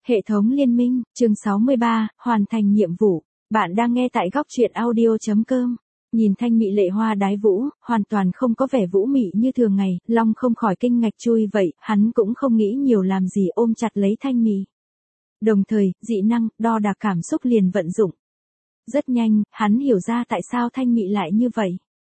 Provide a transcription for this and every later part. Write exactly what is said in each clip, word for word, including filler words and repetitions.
Hệ thống liên minh, chương sáu mươi ba, hoàn thành nhiệm vụ. Bạn đang nghe tại góc truyện audio.com. Nhìn Thanh Mị lệ hoa đái vũ, hoàn toàn không có vẻ vũ mị như thường ngày, Long không khỏi kinh ngạc chui vậy, hắn cũng không nghĩ nhiều làm gì ôm chặt lấy Thanh Mị. Đồng thời, dị năng, đo đạc cảm xúc liền vận dụng. Rất nhanh, hắn hiểu ra tại sao Thanh Mị lại như vậy.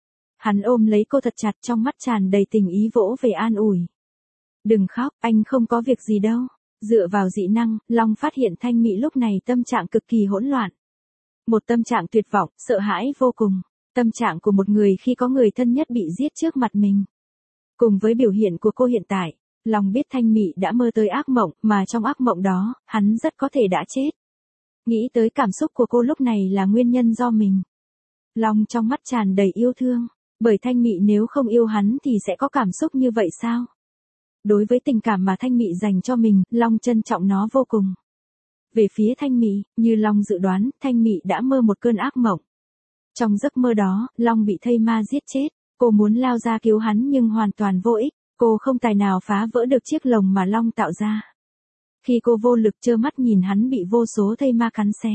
Hắn ôm lấy cô thật chặt, trong mắt tràn đầy tình ý vỗ về an ủi. Đừng khóc, anh không có việc gì đâu. Dựa vào dị năng, Long phát hiện Thanh Mị lúc này tâm trạng cực kỳ hỗn loạn. Một tâm trạng tuyệt vọng, sợ hãi vô cùng. Tâm trạng của một người khi có người thân nhất bị giết trước mặt mình. Cùng với biểu hiện của cô hiện tại, Long biết Thanh Mị đã mơ tới ác mộng, mà trong ác mộng đó, hắn rất có thể đã chết. Nghĩ tới cảm xúc của cô lúc này là nguyên nhân do mình. Long trong mắt tràn đầy yêu thương, bởi Thanh Mị nếu không yêu hắn thì sẽ có cảm xúc như vậy sao? Đối với tình cảm mà Thanh Mị dành cho mình, Long trân trọng nó vô cùng. Về phía Thanh Mị, như Long dự đoán, Thanh Mị đã mơ một cơn ác mộng. Trong giấc mơ đó, Long bị thây ma giết chết, cô muốn lao ra cứu hắn nhưng hoàn toàn vô ích, cô không tài nào phá vỡ được chiếc lồng mà Long tạo ra. Khi cô vô lực trơ mắt nhìn hắn bị vô số thây ma cắn xé,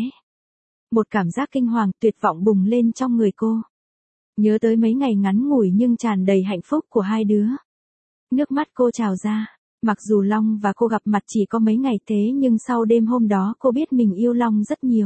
một cảm giác kinh hoàng tuyệt vọng bùng lên trong người cô. Nhớ tới mấy ngày ngắn ngủi nhưng tràn đầy hạnh phúc của hai đứa. Nước mắt cô trào ra, mặc dù Long và cô gặp mặt chỉ có mấy ngày thế nhưng sau đêm hôm đó cô biết mình yêu Long rất nhiều.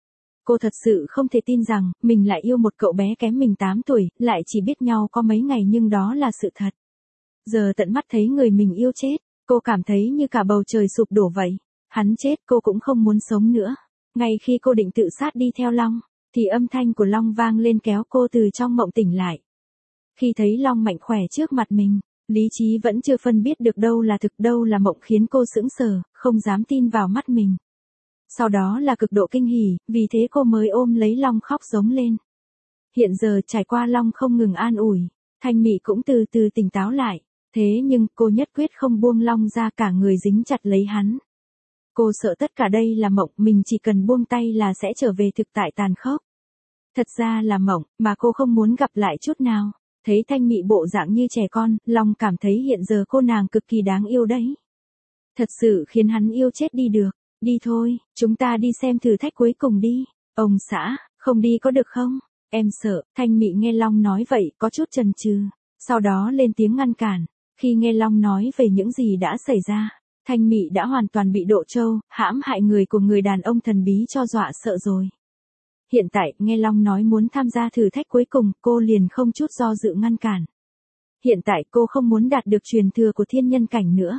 Cô thật sự không thể tin rằng, mình lại yêu một cậu bé kém mình tám tuổi, lại chỉ biết nhau có mấy ngày nhưng đó là sự thật. Giờ tận mắt thấy người mình yêu chết, cô cảm thấy như cả bầu trời sụp đổ vậy. Hắn chết cô cũng không muốn sống nữa. Ngay khi cô định tự sát đi theo Long, thì âm thanh của Long vang lên kéo cô từ trong mộng tỉnh lại. Khi thấy Long mạnh khỏe trước mặt mình, lý trí vẫn chưa phân biết được đâu là thực đâu là mộng khiến cô sững sờ, không dám tin vào mắt mình. Sau đó là cực độ kinh hỉ, vì thế cô mới ôm lấy Long khóc giống lên. Hiện giờ trải qua Long không ngừng an ủi, Thanh Mị cũng từ từ tỉnh táo lại. Thế nhưng cô nhất quyết không buông Long ra, cả người dính chặt lấy hắn. Cô sợ tất cả đây là mộng, mình chỉ cần buông tay là sẽ trở về thực tại tàn khốc. Thật ra là mộng, mà cô không muốn gặp lại chút nào. Thấy Thanh Mị bộ dạng như trẻ con, Long cảm thấy hiện giờ cô nàng cực kỳ đáng yêu đấy. Thật sự khiến hắn yêu chết đi được. Đi thôi, chúng ta đi xem thử thách cuối cùng đi. Ông xã, không đi có được không? Em sợ. Thanh Mị nghe Long nói vậy, có chút chần chừ. Sau đó lên tiếng ngăn cản. Khi nghe Long nói về những gì đã xảy ra, Thanh Mị đã hoàn toàn bị độ trâu, hãm hại người của người đàn ông thần bí cho dọa sợ rồi. Hiện tại, nghe Long nói muốn tham gia thử thách cuối cùng, cô liền không chút do dự ngăn cản. Hiện tại cô không muốn đạt được truyền thừa của thiên nhân cảnh nữa.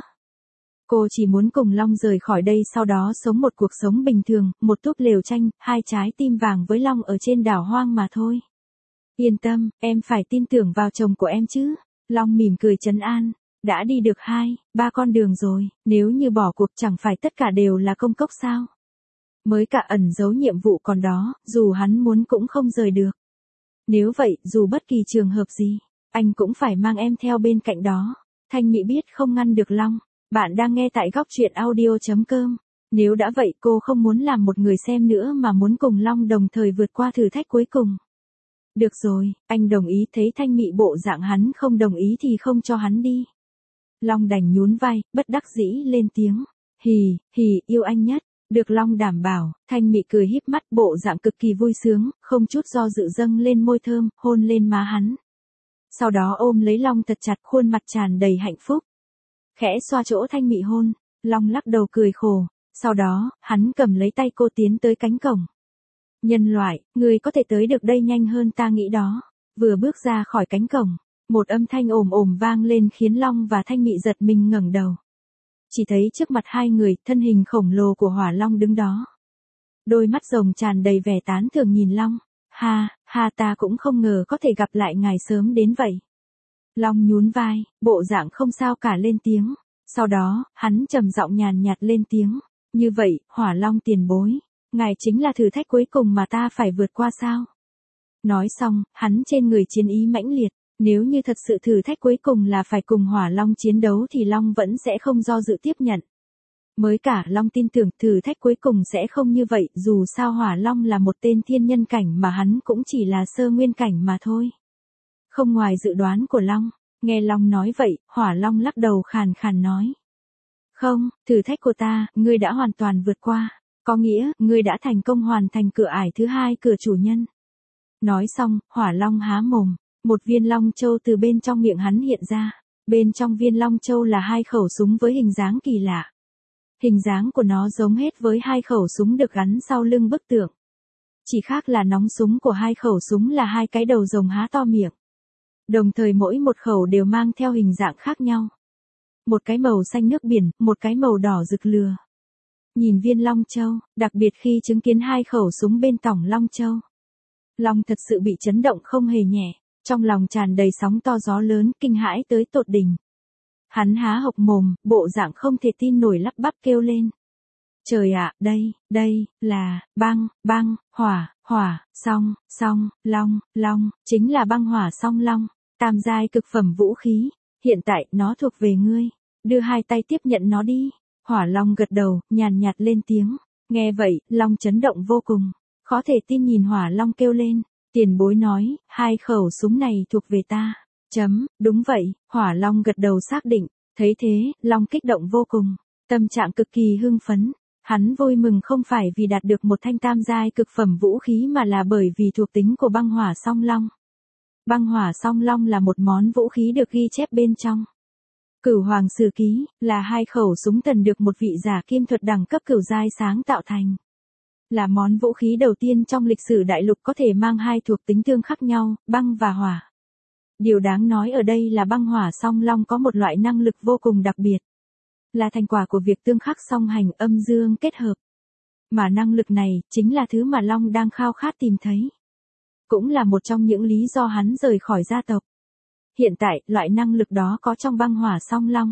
Cô chỉ muốn cùng Long rời khỏi đây, sau đó sống một cuộc sống bình thường, một túp lều tranh, hai trái tim vàng với Long ở trên đảo hoang mà thôi. Yên tâm, em phải tin tưởng vào chồng của em chứ. Long mỉm cười trấn an. Đã đi được hai, ba con đường rồi, nếu như bỏ cuộc chẳng phải tất cả đều là công cốc sao? Mới cả ẩn giấu nhiệm vụ còn đó, dù hắn muốn cũng không rời được. Nếu vậy, dù bất kỳ trường hợp gì, anh cũng phải mang em theo bên cạnh đó. Thanh Mị biết không ngăn được Long. Bạn đang nghe tại góc truyện audio.com. Nếu đã vậy cô không muốn làm một người xem nữa mà muốn cùng Long đồng thời vượt qua thử thách cuối cùng. Được rồi, anh đồng ý. Thấy Thanh Mị bộ dạng hắn không đồng ý thì không cho hắn đi. Long đành nhún vai, bất đắc dĩ lên tiếng. Hì, hì, yêu anh nhất. Được Long đảm bảo, Thanh Mị cười híp mắt, bộ dạng cực kỳ vui sướng, không chút do dự dâng lên môi thơm, hôn lên má hắn. Sau đó ôm lấy Long thật chặt, khuôn mặt tràn đầy hạnh phúc. Khẽ xoa chỗ Thanh Mị hôn, Long lắc đầu cười khổ. Sau đó, hắn cầm lấy tay cô tiến tới cánh cổng. Nhân loại, người có thể tới được đây nhanh hơn ta nghĩ đó. Vừa bước ra khỏi cánh cổng, một âm thanh ồm ồm vang lên khiến Long và Thanh Mị giật mình ngẩng đầu. Chỉ thấy trước mặt hai người, thân hình khổng lồ của Hỏa Long đứng đó. Đôi mắt rồng tràn đầy vẻ tán thưởng nhìn Long. Ha, ha, ta cũng không ngờ có thể gặp lại ngài sớm đến vậy. Long nhún vai, bộ dạng không sao cả lên tiếng. Sau đó, hắn trầm giọng nhàn nhạt lên tiếng. Như vậy, Hỏa Long tiền bối, ngài chính là thử thách cuối cùng mà ta phải vượt qua sao? Nói xong, hắn trên người chiến ý mãnh liệt. Nếu như thật sự thử thách cuối cùng là phải cùng Hỏa Long chiến đấu thì Long vẫn sẽ không do dự tiếp nhận. Mới cả Long tin tưởng thử thách cuối cùng sẽ không như vậy, dù sao Hỏa Long là một tên thiên nhân cảnh mà hắn cũng chỉ là sơ nguyên cảnh mà thôi. Không ngoài dự đoán của Long, nghe Long nói vậy, Hỏa Long lắc đầu khàn khàn nói. Không, thử thách của ta, ngươi đã hoàn toàn vượt qua. Có nghĩa, ngươi đã thành công hoàn thành cửa ải thứ hai, cửa chủ nhân. Nói xong, Hỏa Long há mồm, một viên long châu từ bên trong miệng hắn hiện ra. Bên trong viên long châu là hai khẩu súng với hình dáng kỳ lạ. Hình dáng của nó giống hết với hai khẩu súng được gắn sau lưng bức tượng. Chỉ khác là nòng súng của hai khẩu súng là hai cái đầu rồng há to miệng. Đồng thời mỗi một khẩu đều mang theo hình dạng khác nhau. Một cái màu xanh nước biển, một cái màu đỏ rực lửa. Nhìn viên long châu, đặc biệt khi chứng kiến hai khẩu súng bên tỏng long châu. Long thật sự bị chấn động không hề nhẹ, trong lòng tràn đầy sóng to gió lớn, kinh hãi tới tột đỉnh. Hắn há hộc mồm, bộ dạng không thể tin nổi lắp bắp kêu lên. Trời ạ, đây, đây, là, băng, băng, hỏa, hỏa, song, song, long, long, chính là băng hỏa song long, tam giai cực phẩm vũ khí, hiện tại nó thuộc về ngươi, đưa hai tay tiếp nhận nó đi. Hỏa long gật đầu, nhàn nhạt lên tiếng, nghe vậy, long chấn động vô cùng, khó thể tin nhìn hỏa long kêu lên, tiền bối nói, hai khẩu súng này thuộc về ta, chấm, đúng vậy, hỏa long gật đầu xác định, thấy thế, long kích động vô cùng, tâm trạng cực kỳ hưng phấn. Hắn vui mừng không phải vì đạt được một thanh tam giai cực phẩm vũ khí mà là bởi vì thuộc tính của băng hỏa song long. Băng hỏa song long là một món vũ khí được ghi chép bên trong Cửu Hoàng Sử Ký, là hai khẩu súng thần được một vị giả kim thuật đẳng cấp cửu giai sáng tạo thành. Là món vũ khí đầu tiên trong lịch sử đại lục có thể mang hai thuộc tính tương khắc nhau, băng và hỏa. Điều đáng nói ở đây là băng hỏa song long có một loại năng lực vô cùng đặc biệt. Là thành quả của việc tương khắc song hành âm dương kết hợp. Mà năng lực này, chính là thứ mà Long đang khao khát tìm thấy. Cũng là một trong những lý do hắn rời khỏi gia tộc. Hiện tại, loại năng lực đó có trong băng hỏa song long.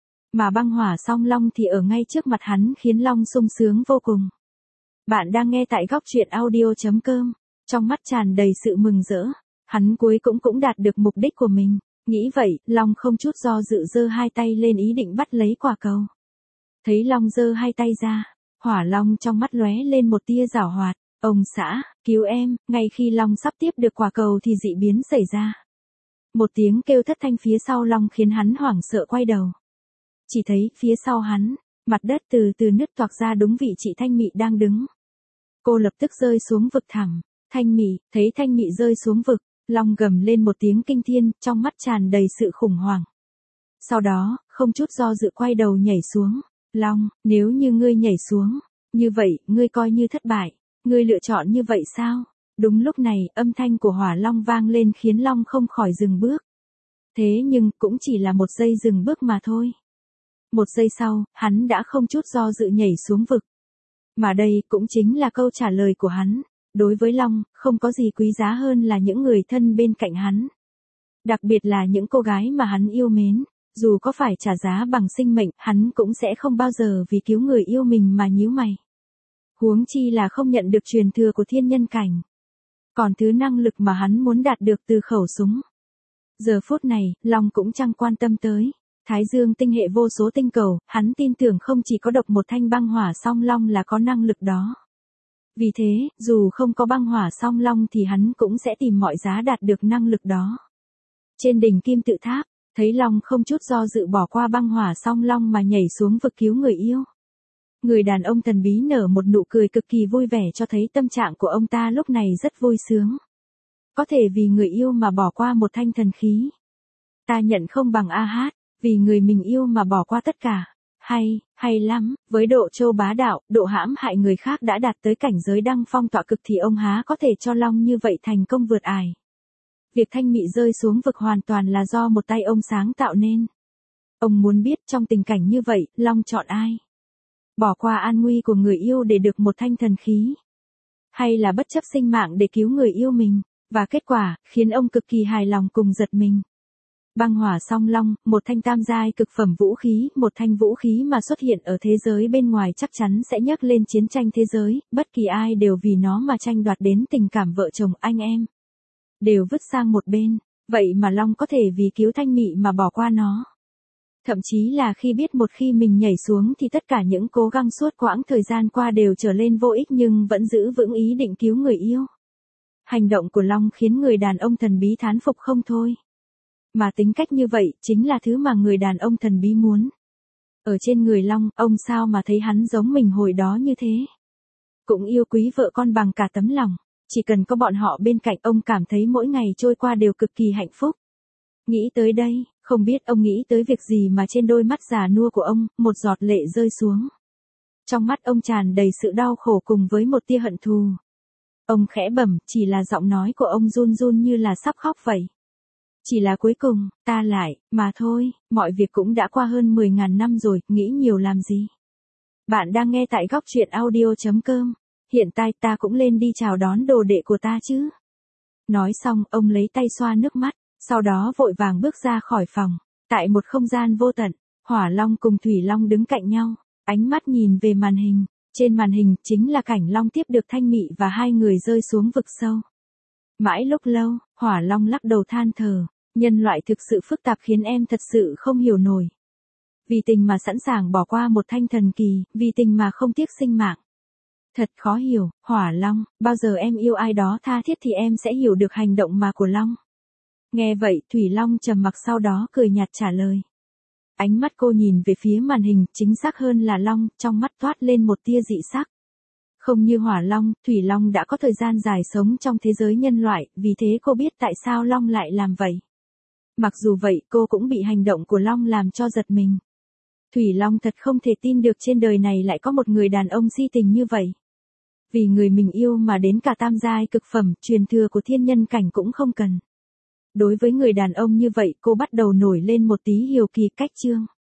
Mà băng hỏa song long thì ở ngay trước mặt hắn khiến Long sung sướng vô cùng. Bạn đang nghe tại góc truyện audio chấm com, trong mắt tràn đầy sự mừng rỡ. Hắn cuối cũng cũng đạt được mục đích của mình. Nghĩ vậy, Long không chút do dự giơ hai tay lên ý định bắt lấy quả cầu. Thấy Long giơ hai tay ra, Hỏa Long trong mắt lóe lên một tia giảo hoạt. Ông xã, cứu em, ngay khi Long sắp tiếp được quả cầu thì dị biến xảy ra. Một tiếng kêu thất thanh phía sau Long khiến hắn hoảng sợ quay đầu. Chỉ thấy phía sau hắn, mặt đất từ từ nứt toạc ra đúng vị chị Thanh Mị đang đứng. Cô lập tức rơi xuống vực thẳm. Thanh Mị, thấy Thanh Mị rơi xuống vực, Long gầm lên một tiếng kinh thiên, trong mắt tràn đầy sự khủng hoảng. Sau đó, không chút do dự quay đầu nhảy xuống. Long, nếu như ngươi nhảy xuống, như vậy, ngươi coi như thất bại. Ngươi lựa chọn như vậy sao? Đúng lúc này, âm thanh của Hỏa Long vang lên khiến Long không khỏi dừng bước. Thế nhưng, cũng chỉ là một giây dừng bước mà thôi. Một giây sau, hắn đã không chút do dự nhảy xuống vực. Mà đây cũng chính là câu trả lời của hắn. Đối với Long, không có gì quý giá hơn là những người thân bên cạnh hắn. Đặc biệt là những cô gái mà hắn yêu mến. Dù có phải trả giá bằng sinh mệnh, hắn cũng sẽ không bao giờ vì cứu người yêu mình mà nhíu mày. Huống chi là không nhận được truyền thừa của thiên nhân cảnh. Còn thứ năng lực mà hắn muốn đạt được từ khẩu súng. Giờ phút này, Long cũng chẳng quan tâm tới. Thái Dương tinh hệ vô số tinh cầu, hắn tin tưởng không chỉ có độc một thanh băng hỏa song long là có năng lực đó. Vì thế, dù không có băng hỏa song long thì hắn cũng sẽ tìm mọi giá đạt được năng lực đó. Trên đỉnh kim tự tháp, thấy Long không chút do dự bỏ qua băng hỏa song long mà nhảy xuống vực cứu người yêu. Người đàn ông thần bí nở một nụ cười cực kỳ vui vẻ cho thấy tâm trạng của ông ta lúc này rất vui sướng. Có thể vì người yêu mà bỏ qua một thanh thần khí. Ta nhận không bằng a hát, vì người mình yêu mà bỏ qua tất cả. Hay, hay lắm, với độ trâu bá đạo, độ hãm hại người khác đã đạt tới cảnh giới đăng phong tọa cực thì ông há có thể cho Long như vậy thành công vượt ải. Việc Thanh Mị rơi xuống vực hoàn toàn là do một tay ông sáng tạo nên. Ông muốn biết trong tình cảnh như vậy, Long chọn ai? Bỏ qua an nguy của người yêu để được một thanh thần khí? Hay là bất chấp sinh mạng để cứu người yêu mình? Và kết quả, khiến ông cực kỳ hài lòng cùng giật mình. Băng hỏa song long, một thanh tam giai cực phẩm vũ khí, một thanh vũ khí mà xuất hiện ở thế giới bên ngoài chắc chắn sẽ nhắc lên chiến tranh thế giới, bất kỳ ai đều vì nó mà tranh đoạt đến tình cảm vợ chồng anh em. Đều vứt sang một bên, vậy mà Long có thể vì cứu Thanh Mị mà bỏ qua nó. Thậm chí là khi biết một khi mình nhảy xuống thì tất cả những cố gắng suốt quãng thời gian qua đều trở lên vô ích nhưng vẫn giữ vững ý định cứu người yêu. Hành động của Long khiến người đàn ông thần bí thán phục không thôi. Mà tính cách như vậy chính là thứ mà người đàn ông thần bí muốn. Ở trên người Long, ông sao mà thấy hắn giống mình hồi đó như thế? Cũng yêu quý vợ con bằng cả tấm lòng. Chỉ cần có bọn họ bên cạnh ông cảm thấy mỗi ngày trôi qua đều cực kỳ hạnh phúc. Nghĩ tới đây, không biết ông nghĩ tới việc gì mà trên đôi mắt già nua của ông, một giọt lệ rơi xuống. Trong mắt ông tràn đầy sự đau khổ cùng với một tia hận thù. Ông khẽ bẩm, chỉ là giọng nói của ông run run như là sắp khóc vậy. Chỉ là cuối cùng, ta lại, mà thôi, mọi việc cũng đã qua hơn mười ngàn năm rồi, nghĩ nhiều làm gì. Bạn đang nghe tại góc truyện audio chấm com. Hiện tại ta cũng lên đi chào đón đồ đệ của ta chứ. Nói xong, ông lấy tay xoa nước mắt, sau đó vội vàng bước ra khỏi phòng. Tại một không gian vô tận, Hỏa Long cùng Thủy Long đứng cạnh nhau, ánh mắt nhìn về màn hình. Trên màn hình chính là cảnh Long tiếp được Thanh Mị và hai người rơi xuống vực sâu. Mãi lúc lâu, Hỏa Long lắc đầu than thở, nhân loại thực sự phức tạp khiến em thật sự không hiểu nổi. Vì tình mà sẵn sàng bỏ qua một thanh thần kỳ, vì tình mà không tiếc sinh mạng. Thật khó hiểu, Hỏa Long, bao giờ em yêu ai đó tha thiết thì em sẽ hiểu được hành động mà của Long. Nghe vậy, Thủy Long trầm mặc sau đó cười nhạt trả lời. Ánh mắt cô nhìn về phía màn hình, chính xác hơn là Long, trong mắt toát lên một tia dị sắc. Không như Hỏa Long, Thủy Long đã có thời gian dài sống trong thế giới nhân loại, vì thế cô biết tại sao Long lại làm vậy. Mặc dù vậy, cô cũng bị hành động của Long làm cho giật mình. Thủy Long thật không thể tin được trên đời này lại có một người đàn ông si tình như vậy. Vì người mình yêu mà đến cả tam giai cực phẩm, truyền thừa của thiên nhân cảnh cũng không cần. Đối với người đàn ông như vậy, cô bắt đầu nổi lên một tí hiếu kỳ cách chương.